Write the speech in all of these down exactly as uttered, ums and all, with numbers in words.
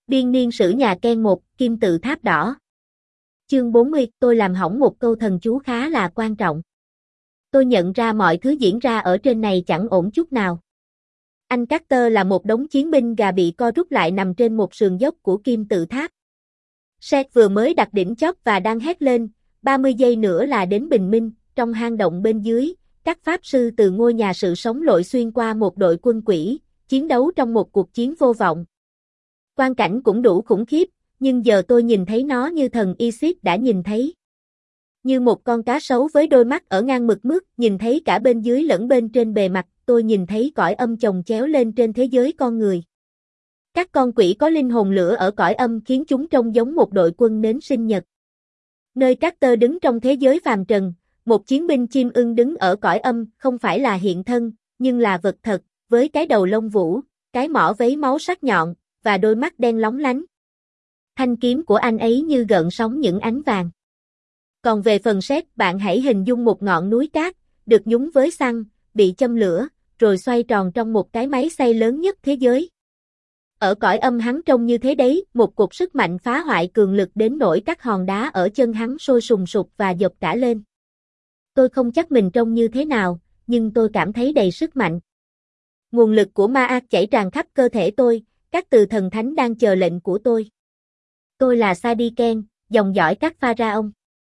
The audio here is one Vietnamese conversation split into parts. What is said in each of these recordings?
Biên niên sử nhà Ken một, kim tự tháp đỏ. Chương bốn mươi, tôi làm hỏng một câu thần chú khá là quan trọng. Tôi nhận ra mọi thứ diễn ra ở trên này chẳng ổn chút nào. Anh Carter là một đống chiến binh gà bị co rút lại nằm trên một sườn dốc của kim tự tháp. Seth vừa mới đặt đỉnh chóp và đang hét lên, ba mươi giây nữa là đến bình minh, trong hang động bên dưới, các pháp sư từ ngôi nhà sự sống lội xuyên qua một đội quân quỷ, chiến đấu trong một cuộc chiến vô vọng. Quang cảnh cũng đủ khủng khiếp, nhưng giờ tôi nhìn thấy nó như thần Isis đã nhìn thấy. Như một con cá sấu với đôi mắt ở ngang mực nước, nhìn thấy cả bên dưới lẫn bên trên bề mặt, tôi nhìn thấy cõi âm chồng chéo lên trên thế giới con người. Các con quỷ có linh hồn lửa ở cõi âm khiến chúng trông giống một đội quân nến sinh nhật. Nơi Carter đứng trong thế giới phàm trần, một chiến binh chim ưng đứng ở cõi âm, không phải là hiện thân, nhưng là vật thật, với cái đầu lông vũ, cái mỏ vấy máu sắc nhọn, và đôi mắt đen lóng lánh. Thanh kiếm của anh ấy như gợn sóng những ánh vàng. Còn về phần Seth, bạn hãy hình dung một ngọn núi cát, được nhúng với xăng, bị châm lửa, rồi xoay tròn trong một cái máy xay lớn nhất thế giới. Ở cõi âm hắn trông như thế đấy, một cột sức mạnh phá hoại cường lực đến nỗi các hòn đá ở chân hắn sôi sùng sục và dập cả lên. Tôi không chắc mình trông như thế nào, nhưng tôi cảm thấy đầy sức mạnh. Nguồn lực của Ma chảy tràn khắp cơ thể tôi, các từ thần thánh đang chờ lệnh của tôi. Tôi là Sadiqen, dòng dõi các Pharaoh.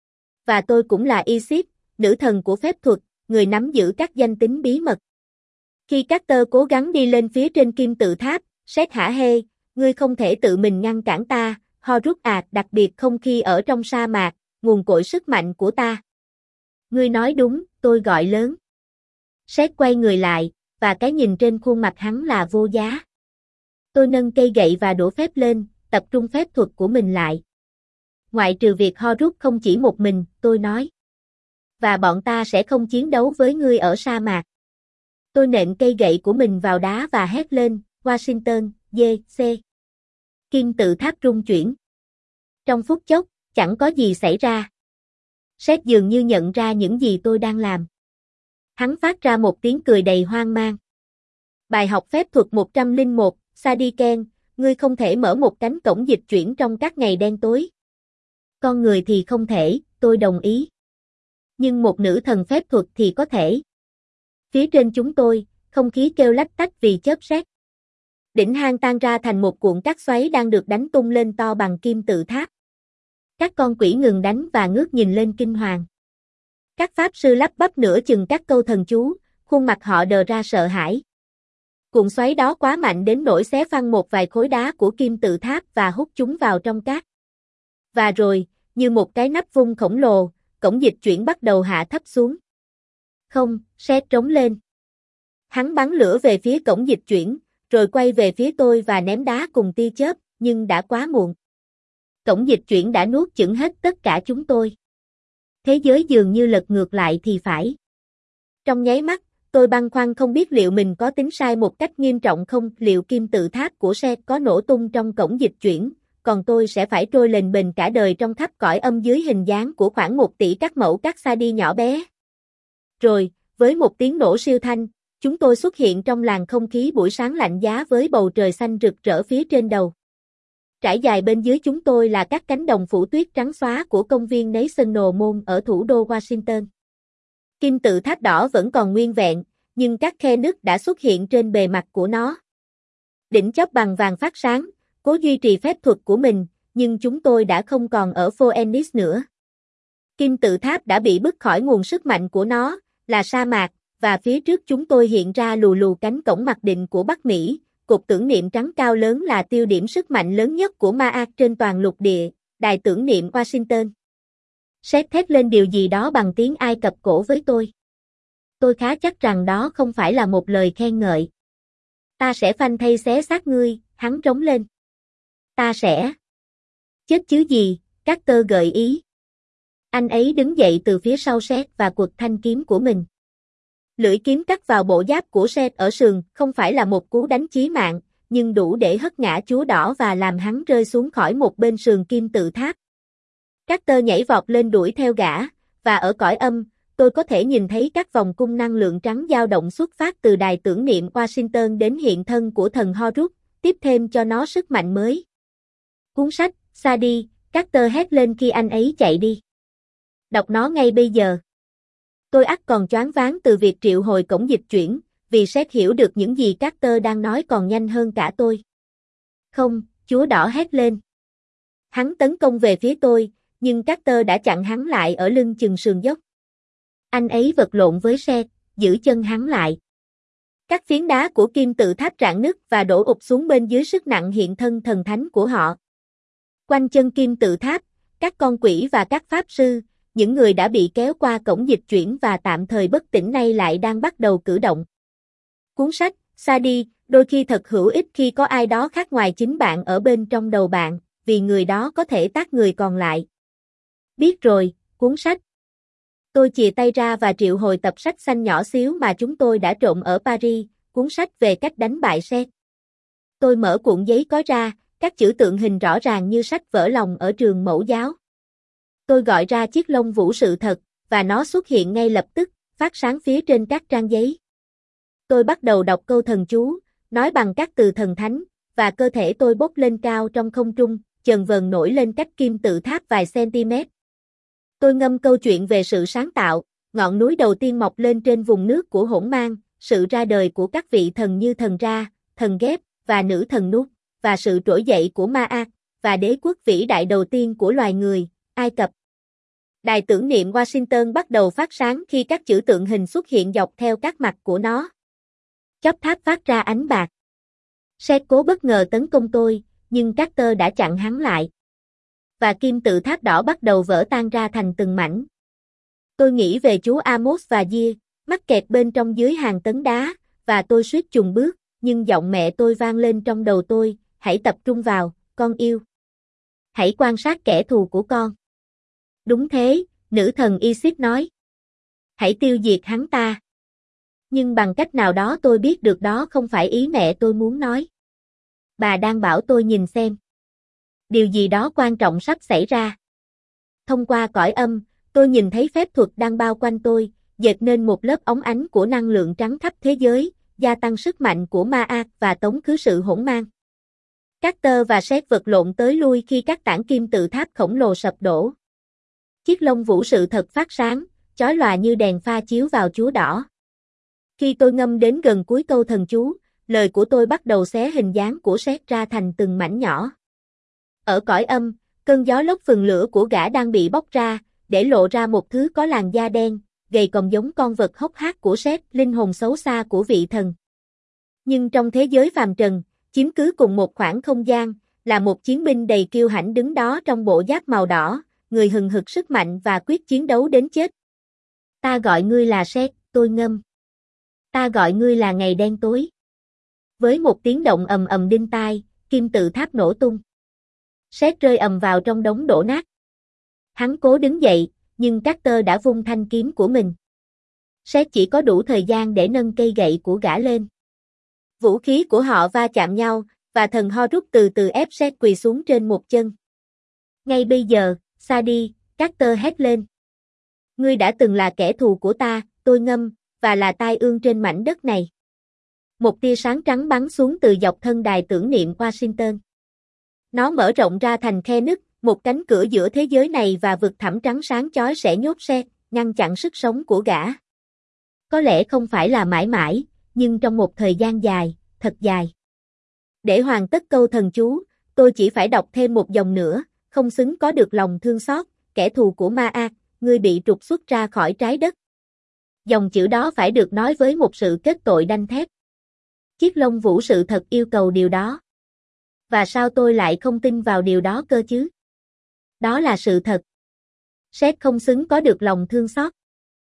Và tôi cũng là Isis, nữ thần của phép thuật, người nắm giữ các danh tính bí mật. Khi Carter cố gắng đi lên phía trên kim tự tháp, Seth hả hê, ngươi không thể tự mình ngăn cản ta, Horus à, đặc biệt không khi ở trong sa mạc, nguồn cội sức mạnh của ta. Ngươi nói đúng, tôi gọi lớn. Seth quay người lại, và cái nhìn trên khuôn mặt hắn là vô giá. Tôi nâng cây gậy và đổ phép lên, tập trung phép thuật của mình lại. Ngoại trừ việc Horus không chỉ một mình, tôi nói. Và bọn ta sẽ không chiến đấu với ngươi ở sa mạc. Tôi nện cây gậy của mình vào đá và hét lên, Washington, dê xê. Kim tự tháp rung chuyển. Trong phút chốc, chẳng có gì xảy ra. Seth dường như nhận ra những gì tôi đang làm. Hắn phát ra một tiếng cười đầy hoang mang. Bài học phép thuật một trăm lẻ một, Sadiqen, ngươi không thể mở một cánh cổng dịch chuyển trong các ngày đen tối. Con người thì không thể, tôi đồng ý. Nhưng một nữ thần phép thuật thì có thể. Phía trên chúng tôi, không khí kêu lách tách vì chớp sét. Đỉnh hang tan ra thành một cuộn cát xoáy đang được đánh tung lên to bằng kim tự tháp. Các con quỷ ngừng đánh và ngước nhìn lên kinh hoàng. Các pháp sư lắp bắp nửa chừng các câu thần chú, khuôn mặt họ đờ ra sợ hãi. Cuộn xoáy đó quá mạnh đến nỗi xé phăng một vài khối đá của kim tự tháp và hút chúng vào trong cát. Và rồi, như một cái nắp vung khổng lồ, cổng dịch chuyển bắt đầu hạ thấp xuống. Không, Seth trống lên. Hắn bắn lửa về phía cổng dịch chuyển, rồi quay về phía tôi và ném đá cùng tia chớp, nhưng đã quá muộn. Cổng dịch chuyển đã nuốt chửng hết tất cả chúng tôi. Thế giới dường như lật ngược lại thì phải. Trong nháy mắt, tôi băn khoăn không biết liệu mình có tính sai một cách nghiêm trọng không, liệu kim tự tháp của Seth có nổ tung trong cổng dịch chuyển, còn tôi sẽ phải trôi lềnh bềnh cả đời trong khắp cõi âm dưới hình dáng của khoảng một tỷ các mẫu các sa đi nhỏ bé. Rồi, với một tiếng nổ siêu thanh, chúng tôi xuất hiện trong làn không khí buổi sáng lạnh giá với bầu trời xanh rực rỡ phía trên đầu. Trải dài bên dưới chúng tôi là các cánh đồng phủ tuyết trắng xóa của công viên National Mall ở thủ đô Washington. Kim tự tháp đỏ vẫn còn nguyên vẹn, nhưng các khe nứt đã xuất hiện trên bề mặt của nó. Đỉnh chóp bằng vàng phát sáng, cố duy trì phép thuật của mình, nhưng chúng tôi đã không còn ở Phoenix nữa. Kim tự tháp đã bị bứt khỏi nguồn sức mạnh của nó, là sa mạc, và phía trước chúng tôi hiện ra lù lù cánh cổng mặc định của Bắc Mỹ, cột tưởng niệm trắng cao lớn là tiêu điểm sức mạnh lớn nhất của Ma trên toàn lục địa, đài tưởng niệm Washington. Seth thét lên điều gì đó bằng tiếng Ai Cập cổ với tôi. Tôi khá chắc rằng đó không phải là một lời khen ngợi. Ta sẽ phanh thây xé xác ngươi, hắn trống lên. Ta sẽ. Chết chứ gì, Carter gợi ý. Anh ấy đứng dậy từ phía sau Seth và quật thanh kiếm của mình. Lưỡi kiếm cắt vào bộ giáp của Seth ở sườn, không phải là một cú đánh chí mạng, nhưng đủ để hất ngã chúa đỏ và làm hắn rơi xuống khỏi một bên sườn kim tự tháp. Carter nhảy vọt lên đuổi theo gã, và ở cõi âm, tôi có thể nhìn thấy các vòng cung năng lượng trắng dao động xuất phát từ đài tưởng niệm Washington đến hiện thân của thần Horus, tiếp thêm cho nó sức mạnh mới. Cuốn sách, xa đi, Carter hét lên khi anh ấy chạy đi. Đọc nó ngay bây giờ. Tôi ắt còn choáng váng từ việc triệu hồi cổng dịch chuyển, vì Seth hiểu được những gì Carter đang nói còn nhanh hơn cả tôi. Không, chúa đỏ hét lên. Hắn tấn công về phía tôi, nhưng Carter đã chặn hắn lại ở lưng chừng sườn dốc. Anh ấy vật lộn với Seth, giữ chân hắn lại. Các phiến đá của kim tự tháp rạn nứt và đổ ụp xuống bên dưới sức nặng hiện thân thần thánh của họ. Quanh chân kim tự tháp, các con quỷ và các pháp sư, những người đã bị kéo qua cổng dịch chuyển và tạm thời bất tỉnh nay lại đang bắt đầu cử động. Cuốn sách, xa đi, đôi khi thật hữu ích khi có ai đó khác ngoài chính bạn ở bên trong đầu bạn, vì người đó có thể tác người còn lại. Biết rồi, cuốn sách. Tôi chìa tay ra và triệu hồi tập sách xanh nhỏ xíu mà chúng tôi đã trộm ở Paris, cuốn sách về cách đánh bại Seth. Tôi mở cuộn giấy có ra, các chữ tượng hình rõ ràng như sách vở lòng ở trường mẫu giáo. Tôi gọi ra chiếc lông vũ sự thật, và nó xuất hiện ngay lập tức, phát sáng phía trên các trang giấy. Tôi bắt đầu đọc câu thần chú, nói bằng các từ thần thánh, và cơ thể tôi bốc lên cao trong không trung, chờn vờn nổi lên cách kim tự tháp vài cm. Tôi ngâm câu chuyện về sự sáng tạo, ngọn núi đầu tiên mọc lên trên vùng nước của hỗn mang, sự ra đời của các vị thần như thần Ra, thần Ghép, và nữ thần Nút, và sự trỗi dậy của Ma-ác, và đế quốc vĩ đại đầu tiên của loài người, Ai Cập. Đài tưởng niệm Washington bắt đầu phát sáng khi các chữ tượng hình xuất hiện dọc theo các mặt của nó. Chóp tháp phát ra ánh bạc. Seth cố bất ngờ tấn công tôi, nhưng Carter đã chặn hắn lại. Và kim tự tháp đỏ bắt đầu vỡ tan ra thành từng mảnh. Tôi nghĩ về chú Amos và Gia, mắc kẹt bên trong dưới hàng tấn đá, và tôi suýt chùng bước, nhưng giọng mẹ tôi vang lên trong đầu tôi, hãy tập trung vào, con yêu. Hãy quan sát kẻ thù của con. Đúng thế, nữ thần Isis nói. Hãy tiêu diệt hắn ta. Nhưng bằng cách nào đó tôi biết được đó không phải ý mẹ tôi muốn nói. Bà đang bảo tôi nhìn xem. Điều gì đó quan trọng sắp xảy ra. Thông qua cõi âm, tôi nhìn thấy phép thuật đang bao quanh tôi, dệt nên một lớp óng ánh của năng lượng trắng khắp thế giới, gia tăng sức mạnh của Ma-ác và tống khứ sự hỗn mang. Carter và Seth vật lộn tới lui khi các tảng kim tự tháp khổng lồ sập đổ. Chiếc lông vũ sự thật phát sáng, chói lòa như đèn pha chiếu vào chúa đỏ. Khi tôi ngâm đến gần cuối câu thần chú, lời của tôi bắt đầu xé hình dáng của Seth ra thành từng mảnh nhỏ. Ở cõi âm, cơn gió lốc phừng lửa của gã đang bị bóc ra, để lộ ra một thứ có làn da đen, gầy còm giống con vật hốc hác của Seth, linh hồn xấu xa của vị thần. Nhưng trong thế giới phàm trần, chiếm cứ cùng một khoảng không gian, là một chiến binh đầy kiêu hãnh đứng đó trong bộ giáp màu đỏ, người hừng hực sức mạnh và quyết chiến đấu đến chết. Ta gọi ngươi là Seth, tôi ngâm. Ta gọi ngươi là ngày đen tối. Với một tiếng động ầm ầm đinh tai, kim tự tháp nổ tung. Seth rơi ầm vào trong đống đổ nát. Hắn cố đứng dậy, nhưng Carter đã vung thanh kiếm của mình. Seth chỉ có đủ thời gian để nâng cây gậy của gã lên. Vũ khí của họ va chạm nhau, và thần Horus từ từ ép Seth quỳ xuống trên một chân. Ngay bây giờ, xa đi, Carter hét lên. Ngươi đã từng là kẻ thù của ta, tôi ngâm, và là tai ương trên mảnh đất này. Một tia sáng trắng bắn xuống từ dọc thân đài tưởng niệm Washington. Nó mở rộng ra thành khe nứt, một cánh cửa giữa thế giới này và vực thẳm trắng sáng chói sẽ nhốt Seth, ngăn chặn sức sống của gã. Có lẽ không phải là mãi mãi, nhưng trong một thời gian dài, thật dài. Để hoàn tất câu thần chú, tôi chỉ phải đọc thêm một dòng nữa, không xứng có được lòng thương xót, kẻ thù của Ma-ác, ngươi bị trục xuất ra khỏi trái đất. Dòng chữ đó phải được nói với một sự kết tội đanh thép. Chiếc lông vũ sự thật yêu cầu điều đó. Và sao tôi lại không tin vào điều đó cơ chứ? Đó là sự thật. Seth không xứng có được lòng thương xót.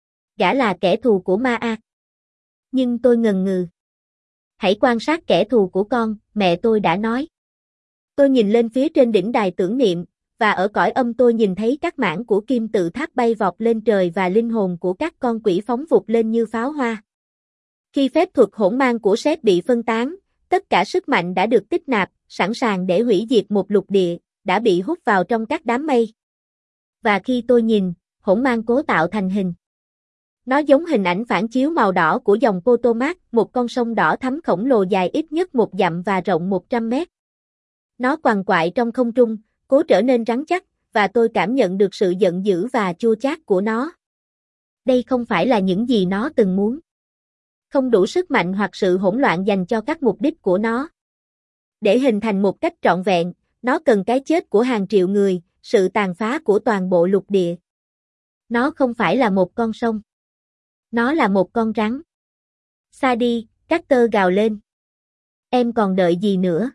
Gã là kẻ thù của Ma-ác. Nhưng tôi ngần ngừ. Hãy quan sát kẻ thù của con, mẹ tôi đã nói. Tôi nhìn lên phía trên đỉnh đài tưởng niệm, và ở cõi âm tôi nhìn thấy các mảng của kim tự tháp bay vọt lên trời và linh hồn của các con quỷ phóng vụt lên như pháo hoa. Khi phép thuật hỗn mang của Seth bị phân tán, tất cả sức mạnh đã được tích nạp, sẵn sàng để hủy diệt một lục địa, đã bị hút vào trong các đám mây. Và khi tôi nhìn, hỗn mang cố tạo thành hình. Nó giống hình ảnh phản chiếu màu đỏ của dòng Potomac, một con sông đỏ thắm khổng lồ dài ít nhất một dặm và rộng một trăm mét. Nó quằn quại trong không trung, cố trở nên rắn chắc, và tôi cảm nhận được sự giận dữ và chua chát của nó. Đây không phải là những gì nó từng muốn. Không đủ sức mạnh hoặc sự hỗn loạn dành cho các mục đích của nó. Để hình thành một cách trọn vẹn, nó cần cái chết của hàng triệu người, sự tàn phá của toàn bộ lục địa. Nó không phải là một con sông. Nó là một con rắn. Xa đi, Carter gào lên. Em còn đợi gì nữa?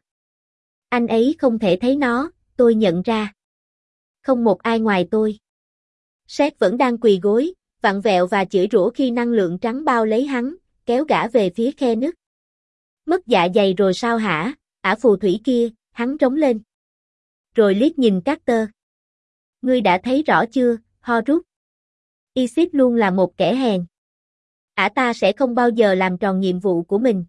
Anh ấy không thể thấy nó, tôi nhận ra. Không một ai ngoài tôi. Seth vẫn đang quỳ gối, vặn vẹo và chửi rủa khi năng lượng trắng bao lấy hắn, kéo gã về phía khe nứt. Mất dạ dày rồi sao hả, ả phù thủy kia, hắn trống lên. Rồi liếc nhìn Carter. Ngươi đã thấy rõ chưa, Horus? Isis luôn là một kẻ hèn. Ả ta sẽ không bao giờ làm tròn nhiệm vụ của mình.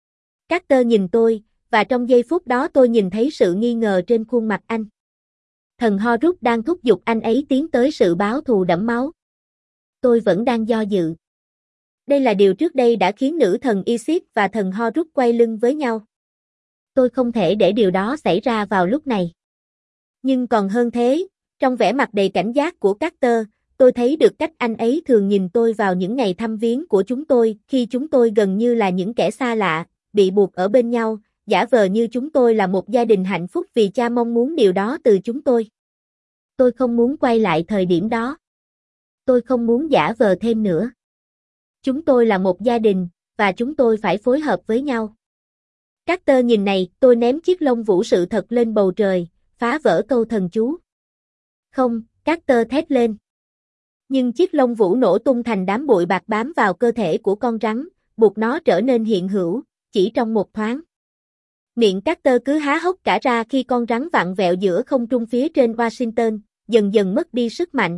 Carter nhìn tôi, và trong giây phút đó tôi nhìn thấy sự nghi ngờ trên khuôn mặt anh. Thần Horus đang thúc giục anh ấy tiến tới sự báo thù đẫm máu. Tôi vẫn đang do dự. Đây là điều trước đây đã khiến nữ thần Isis và thần Horus quay lưng với nhau. Tôi không thể để điều đó xảy ra vào lúc này. Nhưng còn hơn thế, trong vẻ mặt đầy cảnh giác của Carter, tôi thấy được cách anh ấy thường nhìn tôi vào những ngày thăm viếng của chúng tôi, khi chúng tôi gần như là những kẻ xa lạ, bị buộc ở bên nhau, giả vờ như chúng tôi là một gia đình hạnh phúc vì cha mong muốn điều đó từ chúng tôi. Tôi không muốn quay lại thời điểm đó. Tôi không muốn giả vờ thêm nữa. Chúng tôi là một gia đình, và chúng tôi phải phối hợp với nhau. Carter nhìn này, tôi ném chiếc lông vũ sự thật lên bầu trời, phá vỡ câu thần chú. Không, Carter thét lên. Nhưng chiếc lông vũ nổ tung thành đám bụi bạc bám vào cơ thể của con rắn, buộc nó trở nên hiện hữu, chỉ trong một thoáng. Miệng Carter cứ há hốc cả ra khi con rắn vặn vẹo giữa không trung phía trên Washington, dần dần mất đi sức mạnh.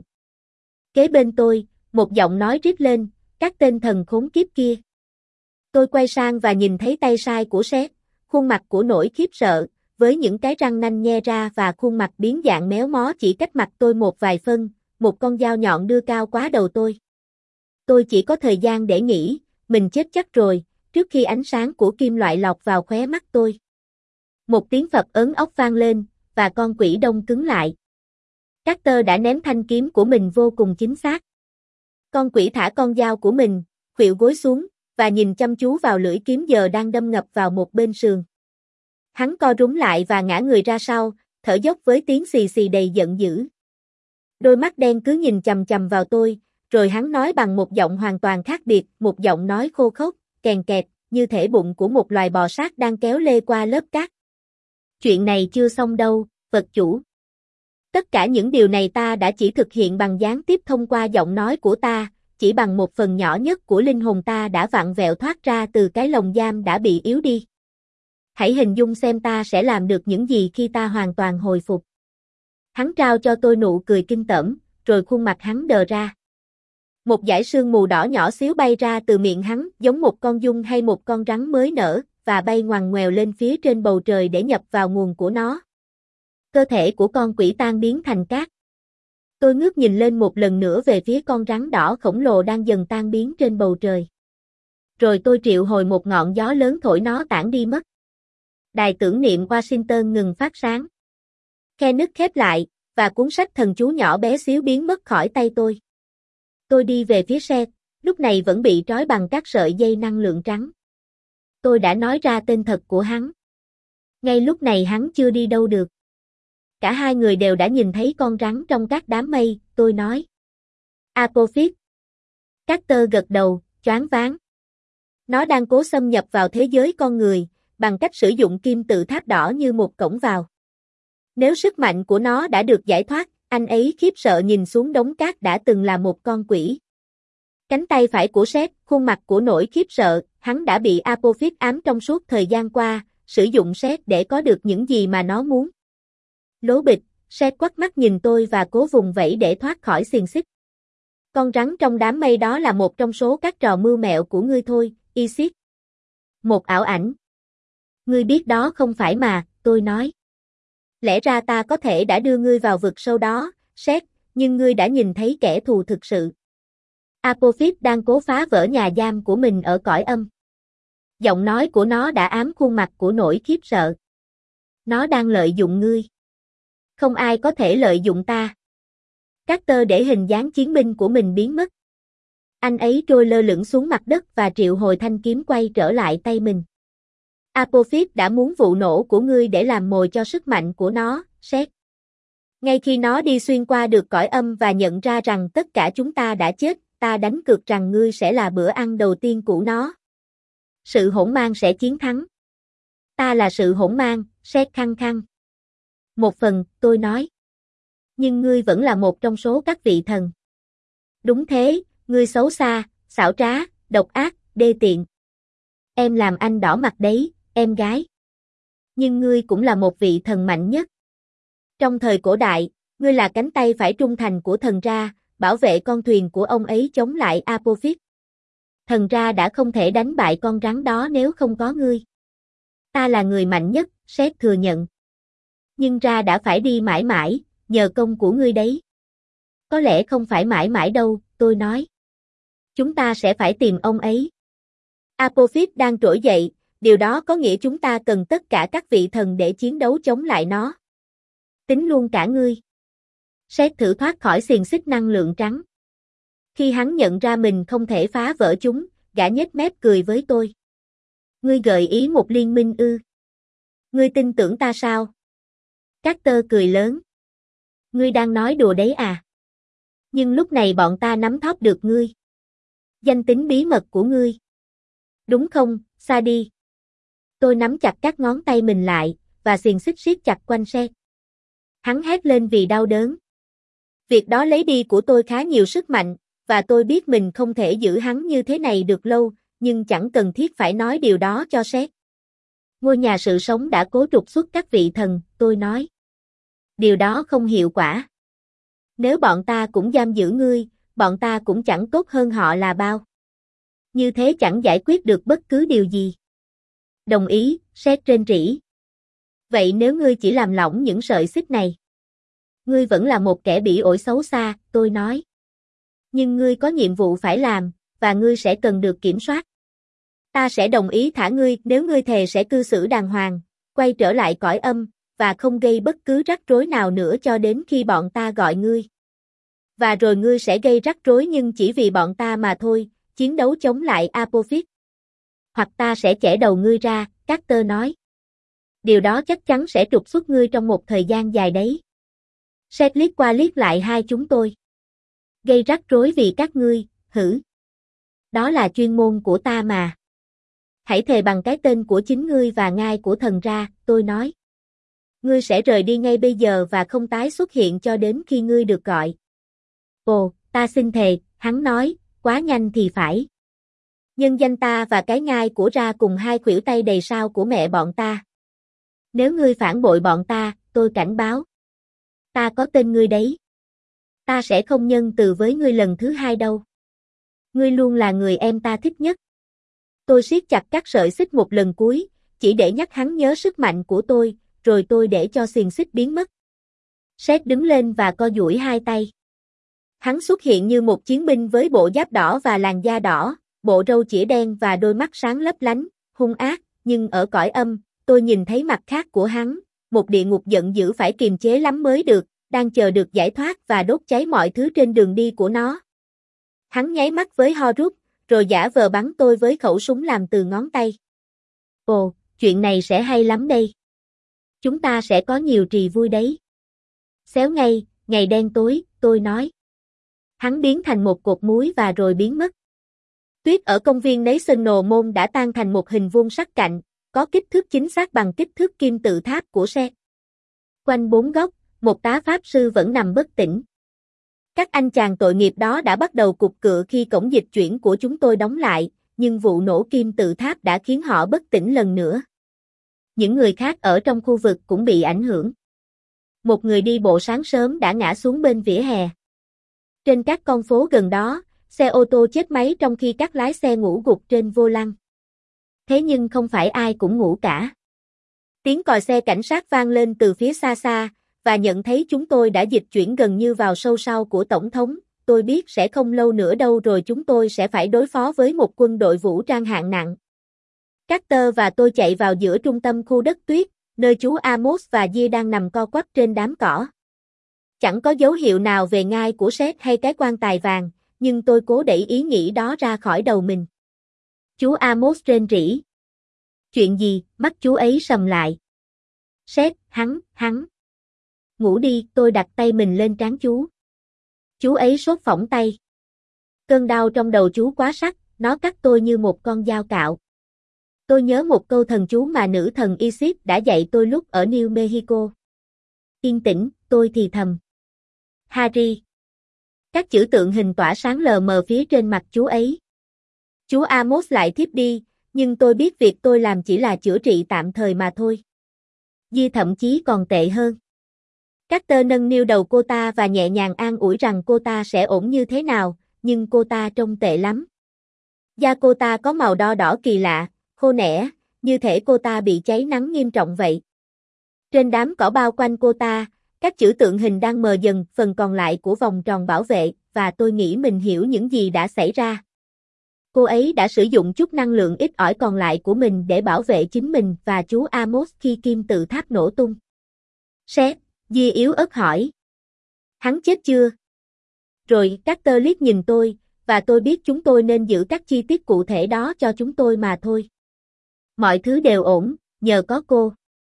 Kế bên tôi, một giọng nói rít lên, các tên thần khốn kiếp kia. Tôi quay sang và nhìn thấy tay sai của Seth, khuôn mặt của nỗi khiếp sợ, với những cái răng nanh nhe ra và khuôn mặt biến dạng méo mó chỉ cách mặt tôi một vài phân, một con dao nhọn đưa cao quá đầu tôi. Tôi chỉ có thời gian để nghĩ, mình chết chắc rồi, trước khi ánh sáng của kim loại lọt vào khóe mắt tôi. Một tiếng phập ớn ốc vang lên, và con quỷ đông cứng lại. Carter đã ném thanh kiếm của mình vô cùng chính xác. Con quỷ thả con dao của mình, khuỵu gối xuống, và nhìn chăm chú vào lưỡi kiếm giờ đang đâm ngập vào một bên sườn. Hắn co rúm lại và ngã người ra sau, thở dốc với tiếng xì xì đầy giận dữ. Đôi mắt đen cứ nhìn chằm chằm vào tôi, rồi hắn nói bằng một giọng hoàn toàn khác biệt, một giọng nói khô khốc, kèn kẹt, như thể bụng của một loài bò sát đang kéo lê qua lớp cát. Chuyện này chưa xong đâu, vật chủ. Tất cả những điều này ta đã chỉ thực hiện bằng gián tiếp thông qua giọng nói của ta, chỉ bằng một phần nhỏ nhất của linh hồn ta đã vặn vẹo thoát ra từ cái lồng giam đã bị yếu đi. Hãy hình dung xem ta sẽ làm được những gì khi ta hoàn toàn hồi phục. Hắn trao cho tôi nụ cười kinh tởm, rồi khuôn mặt hắn đờ ra. Một dải sương mù đỏ nhỏ xíu bay ra từ miệng hắn, giống một con giun hay một con rắn mới nở, và bay ngoằn ngoèo lên phía trên bầu trời để nhập vào nguồn của nó. Cơ thể của con quỷ tan biến thành cát. Tôi ngước nhìn lên một lần nữa về phía con rắn đỏ khổng lồ đang dần tan biến trên bầu trời. Rồi tôi triệu hồi một ngọn gió lớn thổi nó tản đi mất. Đài tưởng niệm Washington ngừng phát sáng. Khe nứt khép lại, và cuốn sách thần chú nhỏ bé xíu biến mất khỏi tay tôi. Tôi đi về phía Seth, lúc này vẫn bị trói bằng các sợi dây năng lượng trắng. Tôi đã nói ra tên thật của hắn. Ngay lúc này hắn chưa đi đâu được. Cả hai người đều đã nhìn thấy con rắn trong các đám mây, tôi nói. Apophis. Carter gật đầu, choáng váng. Nó đang cố xâm nhập vào thế giới con người, bằng cách sử dụng kim tự tháp đỏ như một cổng vào. Nếu sức mạnh của nó đã được giải thoát, anh ấy khiếp sợ nhìn xuống đống cát đã từng là một con quỷ. Cánh tay phải của Seth, khuôn mặt của nỗi khiếp sợ, hắn đã bị Apophis ám trong suốt thời gian qua, sử dụng Seth để có được những gì mà nó muốn. Lố bịch, Seth quắt mắt nhìn tôi và cố vùng vẫy để thoát khỏi xiềng xích. Con rắn trong đám mây đó là một trong số các trò mưu mẹo của ngươi thôi, Isis. Một ảo ảnh. Ngươi biết đó không phải mà, tôi nói. Lẽ ra ta có thể đã đưa ngươi vào vực sâu đó, Seth, nhưng ngươi đã nhìn thấy kẻ thù thực sự. Apophis đang cố phá vỡ nhà giam của mình ở cõi âm. Giọng nói của nó đã ám khuôn mặt của nỗi khiếp sợ. Nó đang lợi dụng ngươi. Không ai có thể lợi dụng ta. Carter để hình dáng chiến binh của mình biến mất. Anh ấy trôi lơ lửng xuống mặt đất và triệu hồi thanh kiếm quay trở lại tay mình. Apophis đã muốn vụ nổ của ngươi để làm mồi cho sức mạnh của nó, Seth. Ngay khi nó đi xuyên qua được cõi âm và nhận ra rằng tất cả chúng ta đã chết, ta đánh cược rằng ngươi sẽ là bữa ăn đầu tiên của nó. Sự hỗn mang sẽ chiến thắng. Ta là sự hỗn mang, Seth khăng khăng. Một phần, tôi nói. Nhưng ngươi vẫn là một trong số các vị thần. Đúng thế, ngươi xấu xa, xảo trá, độc ác, đê tiện. Em làm anh đỏ mặt đấy, em gái. Nhưng ngươi cũng là một vị thần mạnh nhất. Trong thời cổ đại, ngươi là cánh tay phải trung thành của thần Ra, bảo vệ con thuyền của ông ấy chống lại Apophis. Thần Ra đã không thể đánh bại con rắn đó nếu không có ngươi. Ta là người mạnh nhất, Seth thừa nhận. Nhưng Ra đã phải đi mãi mãi, nhờ công của ngươi đấy. Có lẽ không phải mãi mãi đâu, tôi nói. Chúng ta sẽ phải tìm ông ấy. Apophis đang trỗi dậy, điều đó có nghĩa chúng ta cần tất cả các vị thần để chiến đấu chống lại nó. Tính luôn cả ngươi. Seth thử thoát khỏi xiềng xích năng lượng trắng. Khi hắn nhận ra mình không thể phá vỡ chúng, gã nhếch mép cười với tôi. Ngươi gợi ý một liên minh ư? Ngươi tin tưởng ta sao? Carter cười lớn. Ngươi đang nói đùa đấy à? Nhưng lúc này bọn ta nắm thóp được ngươi. Danh tính bí mật của ngươi. Đúng không, Sadie? Tôi nắm chặt các ngón tay mình lại, và xiềng xích siết chặt quanh Seth. Hắn hét lên vì đau đớn. Việc đó lấy đi của tôi khá nhiều sức mạnh, và tôi biết mình không thể giữ hắn như thế này được lâu, nhưng chẳng cần thiết phải nói điều đó cho Seth. Ngôi nhà sự sống đã cố trục xuất các vị thần, tôi nói. Điều đó không hiệu quả. Nếu bọn ta cũng giam giữ ngươi, bọn ta cũng chẳng tốt hơn họ là bao. Như thế chẳng giải quyết được bất cứ điều gì. Đồng ý, Seth rên rỉ. Vậy nếu ngươi chỉ làm lỏng những sợi xích này? Ngươi vẫn là một kẻ bỉ ổi xấu xa, tôi nói. Nhưng ngươi có nhiệm vụ phải làm, và ngươi sẽ cần được kiểm soát. Ta sẽ đồng ý thả ngươi nếu ngươi thề sẽ cư xử đàng hoàng, quay trở lại cõi âm, và không gây bất cứ rắc rối nào nữa cho đến khi bọn ta gọi ngươi. Và rồi ngươi sẽ gây rắc rối nhưng chỉ vì bọn ta mà thôi, chiến đấu chống lại Apophis. Hoặc ta sẽ chẻ đầu ngươi ra, Carter nói. Điều đó chắc chắn sẽ trục xuất ngươi trong một thời gian dài đấy. Seth liếc qua liếc lại hai chúng tôi. Gây rắc rối vì các ngươi, hử? Đó là chuyên môn của ta mà. Hãy thề bằng cái tên của chính ngươi và ngai của thần Ra, tôi nói. Ngươi sẽ rời đi ngay bây giờ và không tái xuất hiện cho đến khi ngươi được gọi. Ồ, ta xin thề, hắn nói, quá nhanh thì phải. Nhân danh ta và cái ngai của Ra cùng hai khuỷu tay đầy sao của mẹ bọn ta. Nếu ngươi phản bội bọn ta, tôi cảnh báo. Ta có tên ngươi đấy. Ta sẽ không nhân từ với ngươi lần thứ hai đâu. Ngươi luôn là người em ta thích nhất. Tôi siết chặt các sợi xích một lần cuối, chỉ để nhắc hắn nhớ sức mạnh của tôi, rồi tôi để cho xiềng xích biến mất. Seth đứng lên và co duỗi hai tay. Hắn xuất hiện như một chiến binh với bộ giáp đỏ và làn da đỏ, bộ râu chĩa đen và đôi mắt sáng lấp lánh, hung ác, nhưng ở cõi âm, tôi nhìn thấy mặt khác của hắn, một địa ngục giận dữ phải kiềm chế lắm mới được, đang chờ được giải thoát và đốt cháy mọi thứ trên đường đi của nó. Hắn nháy mắt với Horus, rồi giả vờ bắn tôi với khẩu súng làm từ ngón tay. Ồ, chuyện này sẽ hay lắm đây. Chúng ta sẽ có nhiều trì vui đấy. Xéo ngay, ngày đen tối, tôi nói. Hắn biến thành một cột muối và rồi biến mất. Tuyết ở công viên National Mall đã tan thành một hình vuông sắc cạnh, có kích thước chính xác bằng kích thước kim tự tháp của Seth. Quanh bốn góc, một tá pháp sư vẫn nằm bất tỉnh. Các anh chàng tội nghiệp đó đã bắt đầu cục cựa khi cổng dịch chuyển của chúng tôi đóng lại, nhưng vụ nổ kim tự tháp đã khiến họ bất tỉnh lần nữa. Những người khác ở trong khu vực cũng bị ảnh hưởng. Một người đi bộ sáng sớm đã ngã xuống bên vỉa hè. Trên các con phố gần đó, xe ô tô chết máy trong khi các lái xe ngủ gục trên vô lăng. Thế nhưng không phải ai cũng ngủ cả. Tiếng còi xe cảnh sát vang lên từ phía xa xa, và nhận thấy chúng tôi đã dịch chuyển gần như vào sâu sau của Tổng thống, tôi biết sẽ không lâu nữa đâu rồi chúng tôi sẽ phải đối phó với một quân đội vũ trang hạng nặng. Carter và tôi chạy vào giữa trung tâm khu đất tuyết, nơi chú Amos và Di đang nằm co quắp trên đám cỏ. Chẳng có dấu hiệu nào về ngai của Seth hay cái quan tài vàng, nhưng tôi cố đẩy ý nghĩ đó ra khỏi đầu mình. Chú Amos rên rỉ. Chuyện gì? Mắt chú ấy sầm lại. Seth, hắn, hắn. Ngủ đi, tôi đặt tay mình lên trán chú. Chú ấy sốt phỏng tay. Cơn đau trong đầu chú quá sắc, nó cắt tôi như một con dao cạo. Tôi nhớ một câu thần chú mà nữ thần Isis đã dạy tôi lúc ở New Mexico. Yên tĩnh, tôi thì thầm. Harry. Các chữ tượng hình tỏa sáng lờ mờ phía trên mặt chú ấy. Chú Amos lại thiếp đi, nhưng tôi biết việc tôi làm chỉ là chữa trị tạm thời mà thôi. Di thậm chí còn tệ hơn. Carter nâng niu đầu cô ta và nhẹ nhàng an ủi rằng cô ta sẽ ổn như thế nào, nhưng cô ta trông tệ lắm. Da cô ta có màu đo đỏ kỳ lạ, khô nẻ, như thể cô ta bị cháy nắng nghiêm trọng vậy. Trên đám cỏ bao quanh cô ta, các chữ tượng hình đang mờ dần phần còn lại của vòng tròn bảo vệ, và tôi nghĩ mình hiểu những gì đã xảy ra. Cô ấy đã sử dụng chút năng lượng ít ỏi còn lại của mình để bảo vệ chính mình và chú Amos khi kim tự tháp nổ tung. Seth, Di yếu ớt hỏi. Hắn chết chưa? Rồi Carter liếc nhìn tôi, và tôi biết chúng tôi nên giữ các chi tiết cụ thể đó cho chúng tôi mà thôi. Mọi thứ đều ổn, nhờ có cô.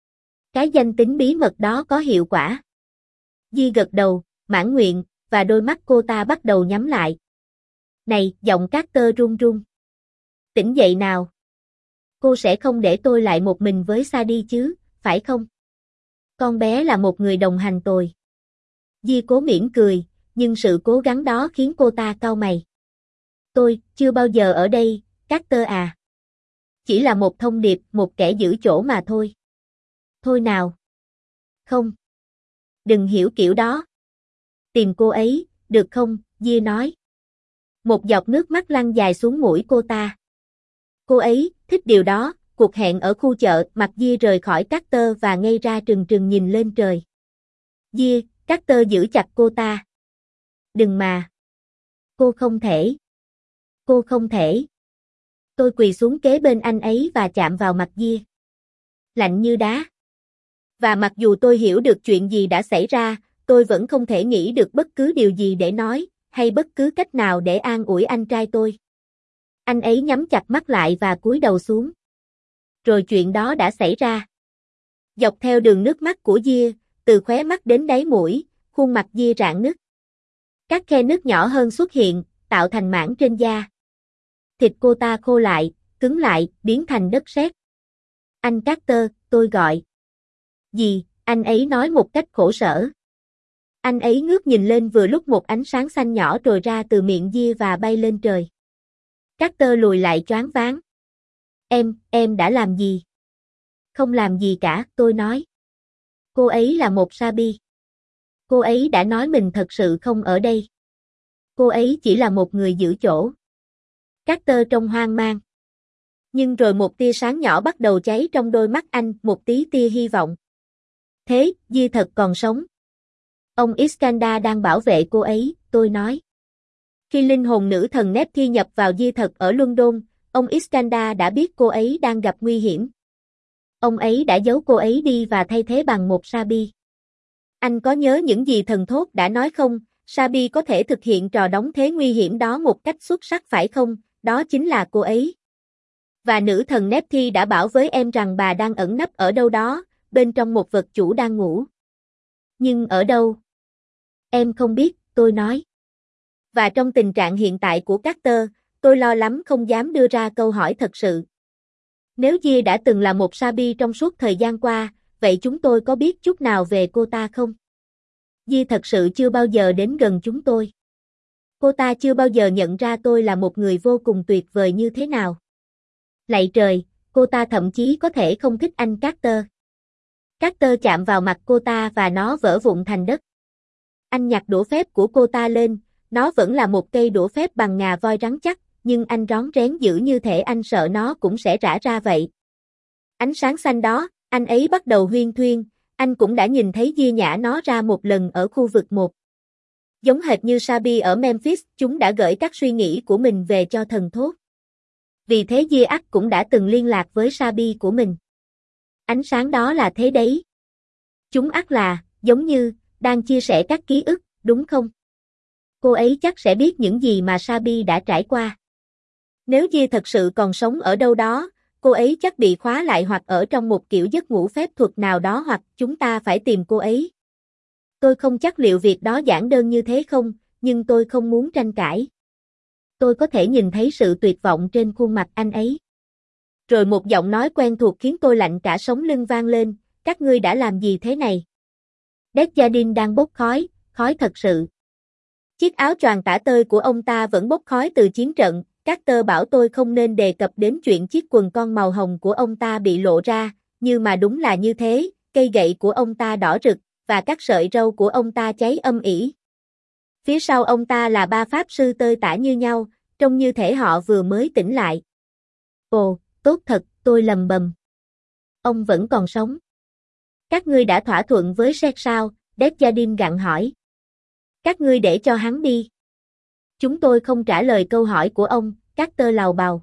Cái danh tính bí mật đó có hiệu quả. Di gật đầu, mãn nguyện, và đôi mắt cô ta bắt đầu nhắm lại. Này, giọng Carter run run. Tỉnh dậy nào. Cô sẽ không để tôi lại một mình với Sadie chứ, phải không? Con bé là một người đồng hành tồi. Di cố mỉm cười, nhưng sự cố gắng đó khiến cô ta cau mày. Tôi, chưa bao giờ ở đây, Carter à. Chỉ là một thông điệp, một kẻ giữ chỗ mà thôi. Thôi nào. Không. Đừng hiểu kiểu đó. Tìm cô ấy, được không, Di nói. Một giọt nước mắt lăn dài xuống mũi cô ta. Cô ấy, thích điều đó, cuộc hẹn ở khu chợ, mặt Di rời khỏi Carter và ngây ra trừng trừng nhìn lên trời. Di, Carter giữ chặt cô ta. Đừng mà. Cô không thể. Cô không thể. Tôi quỳ xuống kế bên anh ấy và chạm vào mặt Di. Lạnh như đá. Và mặc dù tôi hiểu được chuyện gì đã xảy ra, tôi vẫn không thể nghĩ được bất cứ điều gì để nói, hay bất cứ cách nào để an ủi anh trai tôi. Anh ấy nhắm chặt mắt lại và cúi đầu xuống. Rồi chuyện đó đã xảy ra. Dọc theo đường nước mắt của Di, từ khóe mắt đến đáy mũi, khuôn mặt Di rạn nứt. Các khe nứt nhỏ hơn xuất hiện, tạo thành mảng trên da. Thịt cô ta khô lại, cứng lại, biến thành đất sét. Anh Carter, tôi gọi. Gì? Anh ấy nói một cách khổ sở. Anh ấy ngước nhìn lên vừa lúc một ánh sáng xanh nhỏ trồi ra từ miệng Di và bay lên trời. Carter lùi lại choáng váng. Em, em đã làm gì? Không làm gì cả, tôi nói. Cô ấy là một Sabi. Cô ấy đã nói mình thật sự không ở đây. Cô ấy chỉ là một người giữ chỗ. Carter trông hoang mang. Nhưng rồi một tia sáng nhỏ bắt đầu cháy trong đôi mắt anh, một tí tia hy vọng. Thế, Di thật còn sống. Ông Iskandar đang bảo vệ cô ấy, tôi nói. Khi linh hồn nữ thần Nephi nhập vào Di thật ở London, ông Iskandar đã biết cô ấy đang gặp nguy hiểm. Ông ấy đã giấu cô ấy đi và thay thế bằng một Sabi. Anh có nhớ những gì thần thốt đã nói không? Sabi có thể thực hiện trò đóng thế nguy hiểm đó một cách xuất sắc phải không? Đó chính là cô ấy. Và nữ thần Nephi đã bảo với em rằng bà đang ẩn nấp ở đâu đó, bên trong một vật chủ đang ngủ. Nhưng ở đâu? Em không biết, tôi nói. Và trong tình trạng hiện tại của Carter, tôi lo lắm không dám đưa ra câu hỏi thật sự. Nếu Di đã từng là một Sabi trong suốt thời gian qua, vậy chúng tôi có biết chút nào về cô ta không? Di thật sự chưa bao giờ đến gần chúng tôi. Cô ta chưa bao giờ nhận ra tôi là một người vô cùng tuyệt vời như thế nào. Lạy trời, cô ta thậm chí có thể không thích anh Carter. Carter chạm vào mặt cô ta và nó vỡ vụn thành đất. Anh nhặt đũa phép của cô ta lên, nó vẫn là một cây đũa phép bằng ngà voi rắn chắc, nhưng anh rón rén giữ như thể anh sợ nó cũng sẽ rã ra vậy. Ánh sáng xanh đó, anh ấy bắt đầu huyên thuyên, anh cũng đã nhìn thấy Di nhả nó ra một lần ở khu vực một. Giống hệt như Sabi ở Memphis, chúng đã gửi các suy nghĩ của mình về cho thần thốt. Vì thế Di ắt cũng đã từng liên lạc với Sabi của mình. Ánh sáng đó là thế đấy. Chúng ắt là, giống như, đang chia sẻ các ký ức, đúng không? Cô ấy chắc sẽ biết những gì mà Sabi đã trải qua. Nếu Di thật sự còn sống ở đâu đó, cô ấy chắc bị khóa lại hoặc ở trong một kiểu giấc ngủ phép thuật nào đó hoặc chúng ta phải tìm cô ấy. Tôi không chắc liệu việc đó giản đơn như thế không, nhưng tôi không muốn tranh cãi. Tôi có thể nhìn thấy sự tuyệt vọng trên khuôn mặt anh ấy. Rồi một giọng nói quen thuộc khiến tôi lạnh cả sống lưng vang lên, các ngươi đã làm gì thế này? Desjardins đang bốc khói, khói thật sự. Chiếc áo choàng tả tơi của ông ta vẫn bốc khói từ chiến trận, Carter bảo tôi không nên đề cập đến chuyện chiếc quần con màu hồng của ông ta bị lộ ra, nhưng mà đúng là như thế, cây gậy của ông ta đỏ rực, và các sợi râu của ông ta cháy âm ỉ. Phía sau ông ta là ba pháp sư tơi tả như nhau, trông như thể họ vừa mới tỉnh lại. Ồ, tốt thật, tôi lầm bầm. Ông vẫn còn sống. Các ngươi đã thỏa thuận với Seth sao? Desjardins gặng hỏi. Các ngươi để cho hắn đi. Chúng tôi không trả lời câu hỏi của ông, Carter lào bào.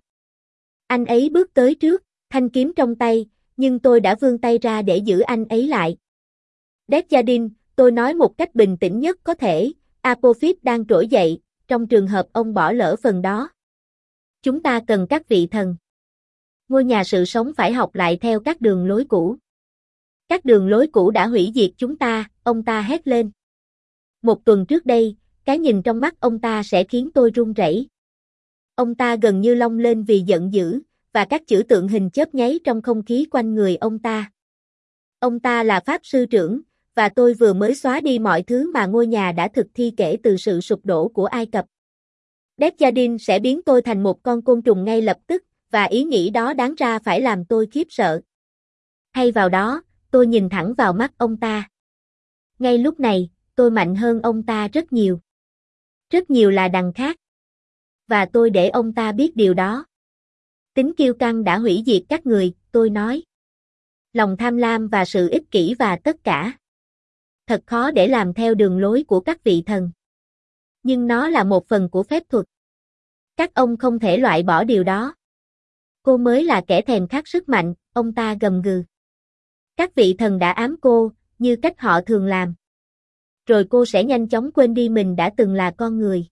Anh ấy bước tới trước, thanh kiếm trong tay, nhưng tôi đã vươn tay ra để giữ anh ấy lại. Desjardins, tôi nói một cách bình tĩnh nhất có thể, Apophis đang trỗi dậy, trong trường hợp ông bỏ lỡ phần đó. Chúng ta cần các vị thần. Ngôi nhà sự sống phải học lại theo các đường lối cũ. Các đường lối cũ đã hủy diệt chúng ta, ông ta hét lên. Một tuần trước đây, cái nhìn trong mắt ông ta sẽ khiến tôi run rẩy. Ông ta gần như long lên vì giận dữ, và các chữ tượng hình chớp nháy trong không khí quanh người ông ta. Ông ta là pháp sư trưởng, và tôi vừa mới xóa đi mọi thứ mà ngôi nhà đã thực thi kể từ sự sụp đổ của Ai Cập. Desjardins sẽ biến tôi thành một con côn trùng ngay lập tức, và ý nghĩ đó đáng ra phải làm tôi khiếp sợ. Thay vào đó, tôi nhìn thẳng vào mắt ông ta. Ngay lúc này, tôi mạnh hơn ông ta rất nhiều. Rất nhiều là đằng khác. Và tôi để ông ta biết điều đó. Tính kiêu căng đã hủy diệt các người, tôi nói. Lòng tham lam và sự ích kỷ và tất cả. Thật khó để làm theo đường lối của các vị thần. Nhưng nó là một phần của phép thuật. Các ông không thể loại bỏ điều đó. Cô mới là kẻ thèm khát sức mạnh, ông ta gầm gừ. Các vị thần đã ám cô, như cách họ thường làm. Rồi cô sẽ nhanh chóng quên đi mình đã từng là con người.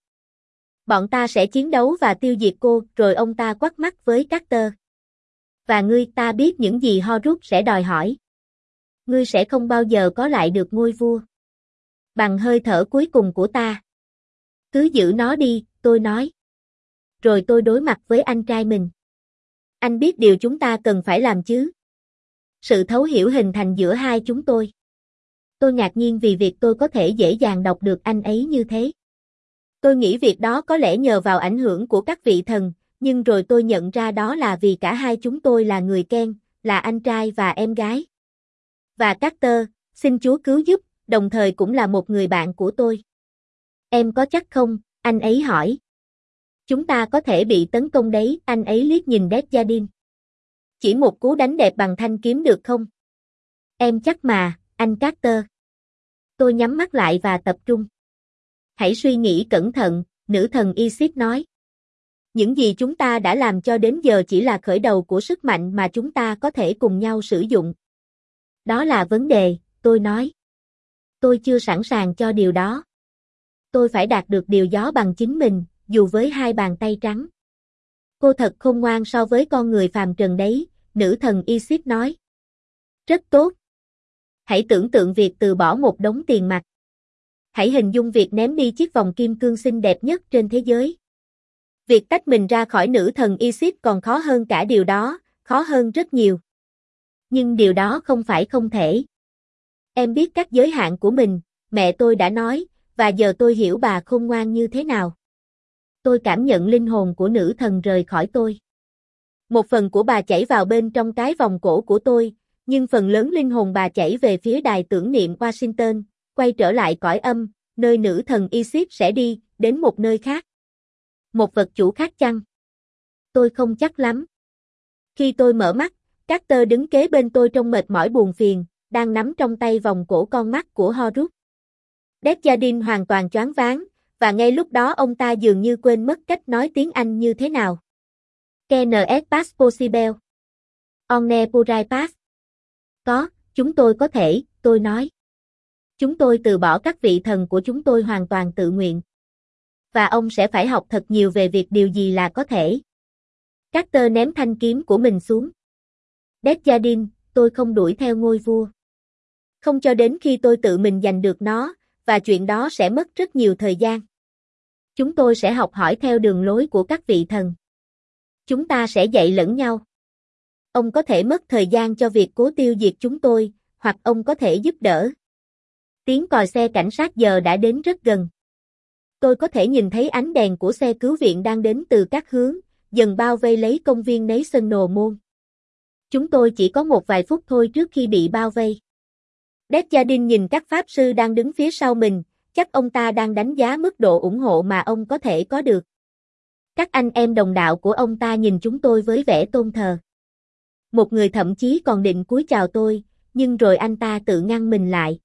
Bọn ta sẽ chiến đấu và tiêu diệt cô, rồi ông ta quắt mắt với Carter. Và ngươi ta biết những gì Horus sẽ đòi hỏi. Ngươi sẽ không bao giờ có lại được ngôi vua. Bằng hơi thở cuối cùng của ta. Cứ giữ nó đi, tôi nói. Rồi tôi đối mặt với anh trai mình. Anh biết điều chúng ta cần phải làm chứ? Sự thấu hiểu hình thành giữa hai chúng tôi. Tôi ngạc nhiên vì việc tôi có thể dễ dàng đọc được anh ấy như thế. Tôi nghĩ việc đó có lẽ nhờ vào ảnh hưởng của các vị thần, nhưng rồi tôi nhận ra đó là vì cả hai chúng tôi là người Ken, là anh trai và em gái. Và Carter, xin Chúa cứu giúp, đồng thời cũng là một người bạn của tôi. Em có chắc không? Anh ấy hỏi. Chúng ta có thể bị tấn công đấy, anh ấy liếc nhìn Desjardins. Chỉ một cú đánh đẹp bằng thanh kiếm được không? Em chắc mà, anh Carter. Tôi nhắm mắt lại và tập trung. Hãy suy nghĩ cẩn thận, nữ thần Isis nói. Những gì chúng ta đã làm cho đến giờ chỉ là khởi đầu của sức mạnh mà chúng ta có thể cùng nhau sử dụng. Đó là vấn đề, tôi nói. Tôi chưa sẵn sàng cho điều đó. Tôi phải đạt được điều đó bằng chính mình, dù với hai bàn tay trắng. Cô thật khôn ngoan so với con người phàm trần đấy, nữ thần Isis nói. Rất tốt. Hãy tưởng tượng việc từ bỏ một đống tiền mặt. Hãy hình dung việc ném đi chiếc vòng kim cương xinh đẹp nhất trên thế giới. Việc tách mình ra khỏi nữ thần Isis còn khó hơn cả điều đó, khó hơn rất nhiều. Nhưng điều đó không phải không thể. Em biết các giới hạn của mình, mẹ tôi đã nói, và giờ tôi hiểu bà khôn ngoan như thế nào. Tôi cảm nhận linh hồn của nữ thần rời khỏi tôi. Một phần của bà chảy vào bên trong cái vòng cổ của tôi, nhưng phần lớn linh hồn bà chảy về phía đài tưởng niệm Washington, quay trở lại cõi âm, nơi nữ thần Isis sẽ đi, đến một nơi khác. Một vật chủ khác chăng? Tôi không chắc lắm. Khi tôi mở mắt, Carter đứng kế bên tôi trông mệt mỏi buồn phiền, đang nắm trong tay vòng cổ con mắt của Horus. Desjardins hoàn toàn choáng váng, và ngay lúc đó ông ta dường như quên mất cách nói tiếng Anh như thế nào. Que n'est pas possible. On ne pourrait pas. Có, chúng tôi có thể, tôi nói. Chúng tôi từ bỏ các vị thần của chúng tôi hoàn toàn tự nguyện. Và ông sẽ phải học thật nhiều về việc điều gì là có thể. Carter ném thanh kiếm của mình xuống. Desjardins, tôi không đuổi theo ngôi vua. Không cho đến khi tôi tự mình giành được nó, và chuyện đó sẽ mất rất nhiều thời gian. Chúng tôi sẽ học hỏi theo đường lối của các vị thần. Chúng ta sẽ dạy lẫn nhau. Ông có thể mất thời gian cho việc cố tiêu diệt chúng tôi, hoặc ông có thể giúp đỡ. Tiếng còi xe cảnh sát giờ đã đến rất gần. Tôi có thể nhìn thấy ánh đèn của xe cứu viện đang đến từ các hướng, dần bao vây lấy công viên National Mall. Chúng tôi chỉ có một vài phút thôi trước khi bị bao vây. Desjardins nhìn các pháp sư đang đứng phía sau mình, chắc ông ta đang đánh giá mức độ ủng hộ mà ông có thể có được. Các anh em đồng đạo của ông ta nhìn chúng tôi với vẻ tôn thờ. Một người thậm chí còn định cúi chào tôi, nhưng rồi anh ta tự ngăn mình lại.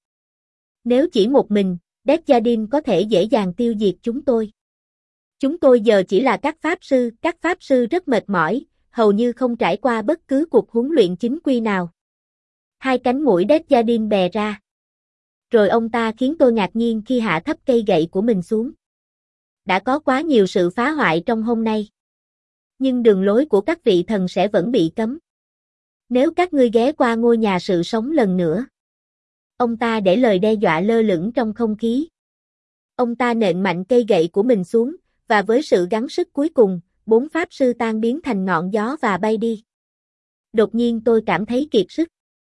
Nếu chỉ một mình, Desjardins có thể dễ dàng tiêu diệt chúng tôi. Chúng tôi giờ chỉ là các pháp sư, các pháp sư rất mệt mỏi, hầu như không trải qua bất cứ cuộc huấn luyện chính quy nào. Hai cánh mũi Desjardins bè ra. Rồi ông ta khiến tôi ngạc nhiên khi hạ thấp cây gậy của mình xuống. Đã có quá nhiều sự phá hoại trong hôm nay. Nhưng đường lối của các vị thần sẽ vẫn bị cấm. Nếu các ngươi ghé qua ngôi nhà sự sống lần nữa. Ông ta để lời đe dọa lơ lửng trong không khí. Ông ta nện mạnh cây gậy của mình xuống, và với sự gắng sức cuối cùng, bốn pháp sư tan biến thành ngọn gió và bay đi. Đột nhiên tôi cảm thấy kiệt sức.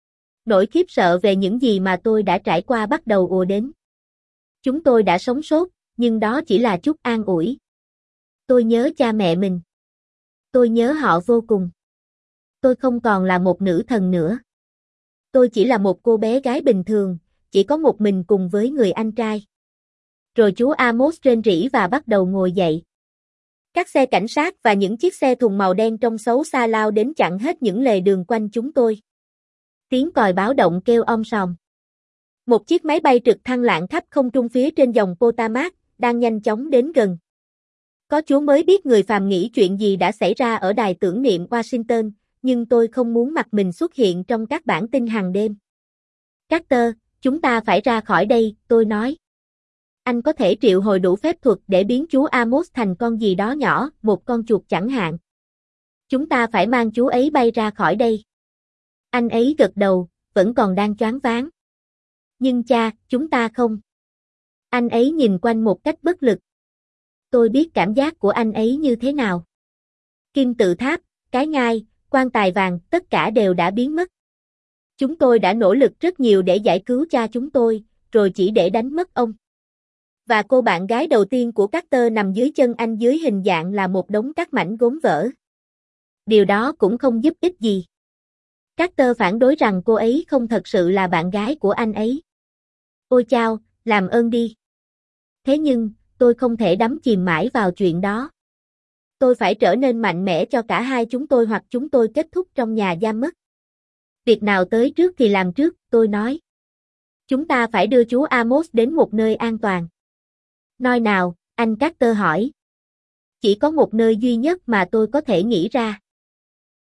Nỗi khiếp sợ về những gì mà tôi đã trải qua bắt đầu ùa đến. Chúng tôi đã sống sót, nhưng đó chỉ là chút an ủi. Tôi nhớ cha mẹ mình. Tôi nhớ họ vô cùng. Tôi không còn là một nữ thần nữa. Tôi chỉ là một cô bé gái bình thường, chỉ có một mình cùng với người anh trai. Rồi chú Amos rên rỉ và bắt đầu ngồi dậy. Các xe cảnh sát và những chiếc xe thùng màu đen trông xấu xa lao đến chặn hết những lề đường quanh chúng tôi. Tiếng còi báo động kêu om sòm. Một chiếc máy bay trực thăng lạng khắp không trung phía trên dòng Potomac, đang nhanh chóng đến gần. Có Chúa mới biết người phàm nghĩ chuyện gì đã xảy ra ở đài tưởng niệm Washington, nhưng tôi không muốn mặt mình xuất hiện trong các bản tin hàng đêm. Carter, chúng ta phải ra khỏi đây, tôi nói. Anh có thể triệu hồi đủ phép thuật để biến chú Amos thành con gì đó nhỏ, một con chuột chẳng hạn. Chúng ta phải mang chú ấy bay ra khỏi đây. Anh ấy gật đầu, vẫn còn đang choáng váng. Nhưng cha, chúng ta không. Anh ấy nhìn quanh một cách bất lực. Tôi biết cảm giác của anh ấy như thế nào. Kim tự tháp, cái ngai, quan tài vàng, tất cả đều đã biến mất. Chúng tôi đã nỗ lực rất nhiều để giải cứu cha chúng tôi, rồi chỉ để đánh mất ông. Và cô bạn gái đầu tiên của Carter nằm dưới chân anh dưới hình dạng là một đống các mảnh gốm vỡ. Điều đó cũng không giúp ích gì. Carter phản đối rằng cô ấy không thật sự là bạn gái của anh ấy. Ôi chao, làm ơn đi. Thế nhưng, tôi không thể đắm chìm mãi vào chuyện đó. Tôi phải trở nên mạnh mẽ cho cả hai chúng tôi hoặc chúng tôi kết thúc trong nhà giam mất. Việc nào tới trước thì làm trước, tôi nói. Chúng ta phải đưa chú Amos đến một nơi an toàn. Nơi nào, anh Carter hỏi. Chỉ có một nơi duy nhất mà tôi có thể nghĩ ra.